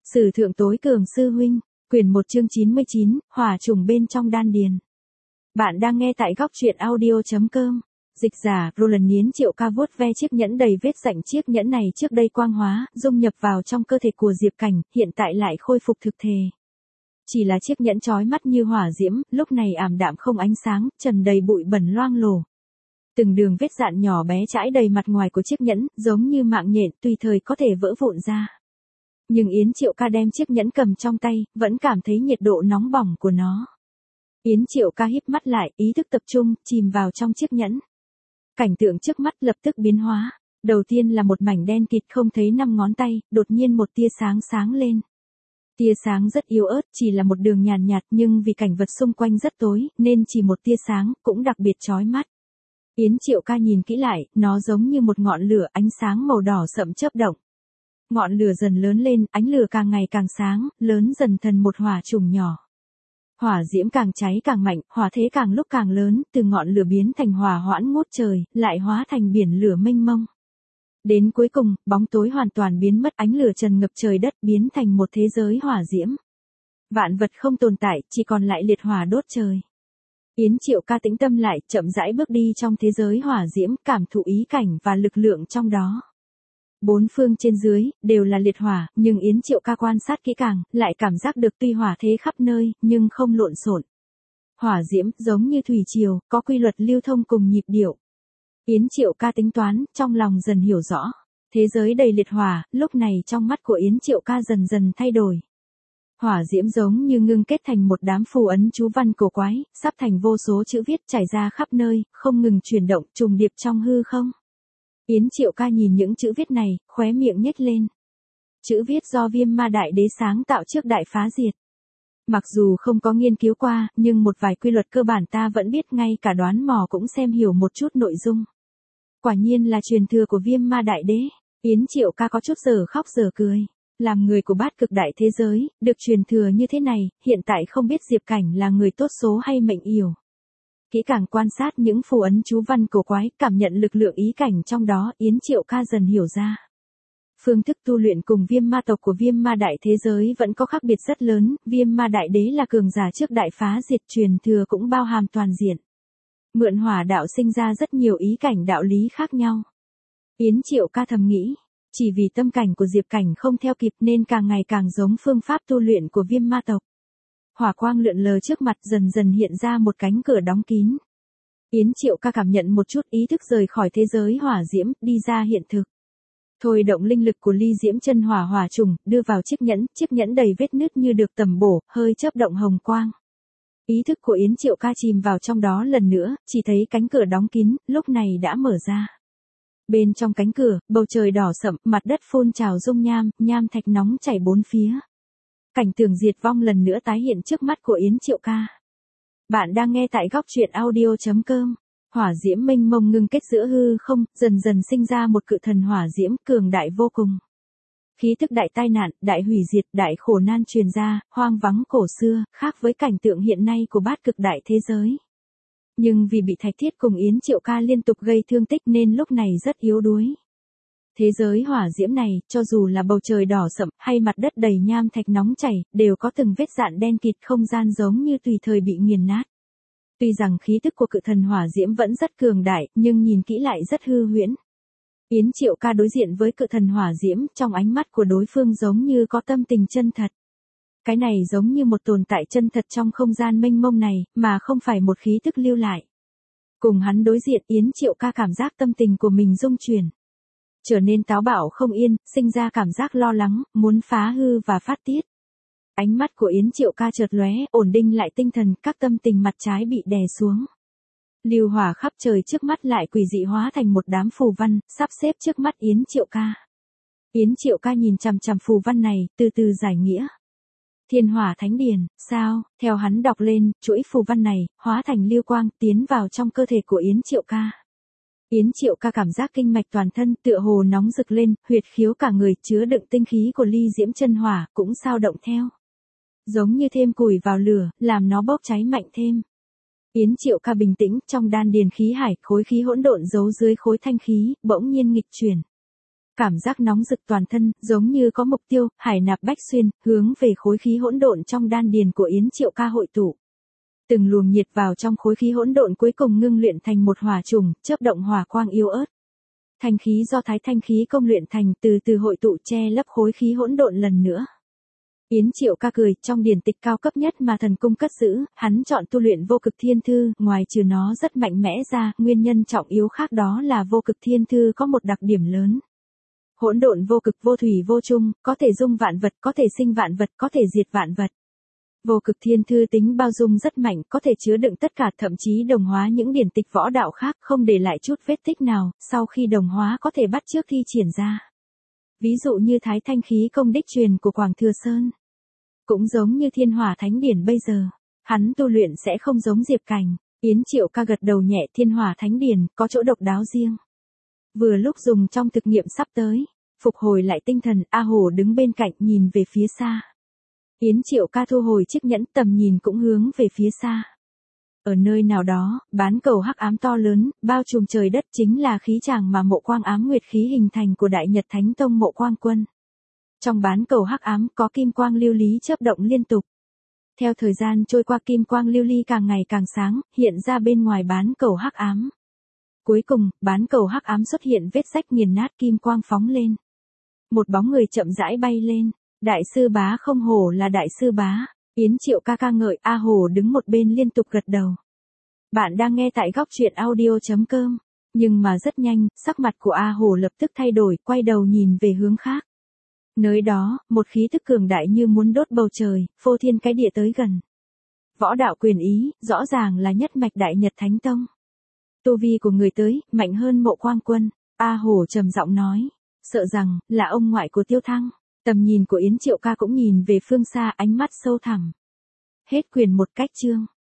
Sử thượng tối cường sư huynh, quyển 1 chương 99, hỏa trùng bên trong đan điền. Bạn đang nghe tại góc truyện audio.com. Dịch giả, Roland Niến Triệu Ca vuốt ve chiếc nhẫn đầy vết rãnh. Chiếc nhẫn này trước đây quang hóa, dung nhập vào trong cơ thể của Diệp Cảnh, hiện tại lại khôi phục thực thể. Chỉ là chiếc nhẫn chói mắt như hỏa diễm, lúc này ảm đạm không ánh sáng, trần đầy bụi bẩn loang lổ. Từng đường vết dạn nhỏ bé trải đầy mặt ngoài của chiếc nhẫn, giống như mạng nhện, tùy thời có thể vỡ vụn ra. Nhưng Yến Triệu Ca đem chiếc nhẫn cầm trong tay, vẫn cảm thấy nhiệt độ nóng bỏng của nó. Yến Triệu Ca híp mắt lại, ý thức tập trung, chìm vào trong chiếc nhẫn. Cảnh tượng trước mắt lập tức biến hóa. Đầu tiên là một mảnh đen kịt không thấy 5 ngón tay, đột nhiên một tia sáng sáng lên. Tia sáng rất yếu ớt, chỉ là một đường nhàn nhạt, nhưng vì cảnh vật xung quanh rất tối, nên chỉ một tia sáng, cũng đặc biệt chói mắt. Yến Triệu Ca nhìn kỹ lại, nó giống như một ngọn lửa ánh sáng màu đỏ sậm chớp động. Ngọn lửa dần lớn lên, ánh lửa càng ngày càng sáng, lớn dần thành một hỏa trùng nhỏ. Hỏa diễm càng cháy càng mạnh, hỏa thế càng lúc càng lớn, từ ngọn lửa biến thành hỏa hoãn ngút trời, lại hóa thành biển lửa mênh mông. Đến cuối cùng, bóng tối hoàn toàn biến mất, ánh lửa trần ngập trời đất, biến thành một thế giới hỏa diễm. Vạn vật không tồn tại, chỉ còn lại liệt hỏa đốt trời. Yến Triệu Ca tĩnh tâm lại, chậm rãi bước đi trong thế giới hỏa diễm, cảm thụ ý cảnh và lực lượng trong đó. Bốn phương trên dưới, đều là liệt hỏa, nhưng Yến Triệu Ca quan sát kỹ càng, lại cảm giác được tuy hỏa thế khắp nơi, nhưng không lộn xộn. Hỏa diễm, giống như thủy triều, có quy luật lưu thông cùng nhịp điệu. Yến Triệu Ca tính toán, trong lòng dần hiểu rõ. Thế giới đầy liệt hỏa, lúc này trong mắt của Yến Triệu Ca dần dần thay đổi. Hỏa diễm giống như ngưng kết thành một đám phù ấn chú văn cổ quái, sắp thành vô số chữ viết trải ra khắp nơi, không ngừng chuyển động, trùng điệp trong hư không. Yến Triệu Ca nhìn những chữ viết này, khóe miệng nhếch lên. Chữ viết do Viêm Ma Đại Đế sáng tạo trước đại phá diệt. Mặc dù không có nghiên cứu qua, nhưng một vài quy luật cơ bản ta vẫn biết, ngay cả đoán mò cũng xem hiểu một chút nội dung. Quả nhiên là truyền thừa của Viêm Ma Đại Đế. Yến Triệu Ca có chút giờ khóc giờ cười. Làm người của bát cực đại thế giới, được truyền thừa như thế này, hiện tại không biết Diệp Cảnh là người tốt số hay mệnh yểu. Kỹ càng quan sát những phù ấn chú văn cổ quái, cảm nhận lực lượng ý cảnh trong đó, Yến Triệu Ca dần hiểu ra. Phương thức tu luyện cùng Viêm Ma tộc của Viêm Ma đại thế giới vẫn có khác biệt rất lớn, Viêm Ma Đại Đế là cường giả trước đại phá diệt, truyền thừa cũng bao hàm toàn diện. Mượn hỏa đạo sinh ra rất nhiều ý cảnh đạo lý khác nhau. Yến Triệu Ca thầm nghĩ, chỉ vì tâm cảnh của Diệp Cảnh không theo kịp nên càng ngày càng giống phương pháp tu luyện của Viêm Ma tộc. Hỏa quang lượn lờ trước mặt, dần dần hiện ra một cánh cửa đóng kín. Yến Triệu Ca cảm nhận một chút, ý thức rời khỏi thế giới hỏa diễm, đi ra hiện thực. Thôi động linh lực của ly diễm chân hỏa hỏa trùng, đưa vào chiếc nhẫn đầy vết nứt như được tẩm bổ, hơi chớp động hồng quang. Ý thức của Yến Triệu Ca chìm vào trong đó lần nữa, chỉ thấy cánh cửa đóng kín, lúc này đã mở ra. Bên trong cánh cửa, bầu trời đỏ sậm, mặt đất phun trào dung nham, nham thạch nóng chảy bốn phía. Cảnh tượng diệt vong lần nữa tái hiện trước mắt của Yến Triệu Ca. Bạn đang nghe tại góc truyện audio.com. Hỏa diễm mênh mông ngưng kết giữa hư không, dần dần sinh ra một cự thần hỏa diễm cường đại vô cùng. Khí tức đại tai nạn, đại hủy diệt, đại khổ nan truyền ra, hoang vắng cổ xưa, khác với cảnh tượng hiện nay của bát cực đại thế giới. Nhưng vì bị Thạch Thiết cùng Yến Triệu Ca liên tục gây thương tích nên lúc này rất yếu đuối. Thế giới hỏa diễm này, cho dù là bầu trời đỏ sậm, hay mặt đất đầy nham thạch nóng chảy, đều có từng vết dạn đen kịt, không gian giống như tùy thời bị nghiền nát. Tuy rằng khí tức của cự thần hỏa diễm vẫn rất cường đại, nhưng nhìn kỹ lại rất hư huyễn. Yến Triệu Ca đối diện với cự thần hỏa diễm, trong ánh mắt của đối phương giống như có tâm tình chân thật. Cái này giống như một tồn tại chân thật trong không gian mênh mông này, mà không phải một khí tức lưu lại. Cùng hắn đối diện, Yến Triệu Ca cảm giác tâm tình của mình rung chuyển. Trở nên táo bạo không yên, sinh ra cảm giác lo lắng, muốn phá hư và phát tiết. Ánh mắt của Yến Triệu Ca chợt lóe, ổn định lại tinh thần, các tâm tình mặt trái bị đè xuống. Lưu hỏa khắp trời trước mắt lại quỷ dị hóa thành một đám phù văn, sắp xếp trước mắt Yến Triệu Ca. Yến Triệu Ca nhìn chằm chằm phù văn này, từ từ giải nghĩa. Thiên Hỏa Thánh Điền, sao? Theo hắn đọc lên, chuỗi phù văn này, hóa thành lưu quang, tiến vào trong cơ thể của Yến Triệu Ca. Yến Triệu Ca cảm giác kinh mạch toàn thân tựa hồ nóng rực lên, huyệt khiếu cả người chứa đựng tinh khí của ly diễm chân hỏa, cũng sao động theo. Giống như thêm củi vào lửa, làm nó bốc cháy mạnh thêm. Yến Triệu Ca bình tĩnh, trong đan điền khí hải, khối khí hỗn độn giấu dưới khối thanh khí, bỗng nhiên nghịch chuyển. cảm giác nóng rực toàn thân, giống như có mục tiêu, hải nạp bách xuyên, hướng về khối khí hỗn độn trong đan điền của Yến Triệu Ca hội tụ. Từng luồng nhiệt vào trong khối khí hỗn độn cuối cùng ngưng luyện thành một hỏa trùng, chớp động hỏa quang yếu ớt. Thanh khí do Thái Thanh khí công luyện thành từ từ hội tụ che lấp khối khí hỗn độn lần nữa. Yến Triệu Ca cười, trong điển tịch cao cấp nhất mà thần cung cất giữ, hắn chọn tu luyện vô cực thiên thư, ngoài trừ nó rất mạnh mẽ ra, nguyên nhân trọng yếu khác đó là vô cực thiên thư có một đặc điểm lớn. Hỗn độn vô cực vô thủy vô chung, có thể dung vạn vật, có thể sinh vạn vật, có thể diệt vạn vật. Vô cực thiên thư tính bao dung rất mạnh, có thể chứa đựng tất cả, thậm chí đồng hóa những điển tịch võ đạo khác, không để lại chút vết tích nào, sau khi đồng hóa có thể bắt chước thi triển ra. Ví dụ như Thái Thanh khí công đích truyền của Quảng Thừa Sơn. Cũng giống như Thiên Hỏa Thánh Điển bây giờ, hắn tu luyện sẽ không giống Diệp Cảnh. Yến Triệu Ca gật đầu nhẹ, Thiên Hỏa Thánh Điển có chỗ độc đáo riêng. Vừa lúc dùng trong thực nghiệm sắp tới, phục hồi lại tinh thần, A Hổ đứng bên cạnh nhìn về phía xa. Yến Triệu Ca thu hồi chiếc nhẫn, tầm nhìn cũng hướng về phía xa. Ở nơi nào đó, bán cầu hắc ám to lớn, bao trùm trời đất chính là khí tràng mà Mộ Quang Ám Nguyệt khí hình thành của Đại Nhật Thánh Tông Mộ Quang Quân. Trong bán cầu hắc ám có kim quang lưu lý chớp động liên tục. Theo thời gian trôi qua, kim quang lưu ly càng ngày càng sáng, hiện ra bên ngoài bán cầu hắc ám. Cuối cùng, bán cầu hắc ám xuất hiện vết rách nghiền nát, kim quang phóng lên. Một bóng người chậm rãi bay lên. Đại sư bá, không hổ là đại sư bá. Yến Triệu Ca ca ngợi, A Hổ đứng một bên liên tục gật đầu. Bạn đang nghe tại góc truyện audio.com. Nhưng mà rất nhanh, sắc mặt của A Hổ lập tức thay đổi, quay đầu nhìn về hướng khác. Nơi đó, một khí tức cường đại như muốn đốt bầu trời, phô thiên cái địa tới gần. Võ đạo quyền ý, rõ ràng là nhất mạch Đại Nhật Thánh Tông. Tu vi của người tới, mạnh hơn Mộ Quang Quân. A Hổ trầm giọng nói, sợ rằng, là ông ngoại của Tiêu Thăng. Tầm nhìn của Yến Triệu Ca cũng nhìn về phương xa, ánh mắt sâu thẳm. Hết quyền một cách chương.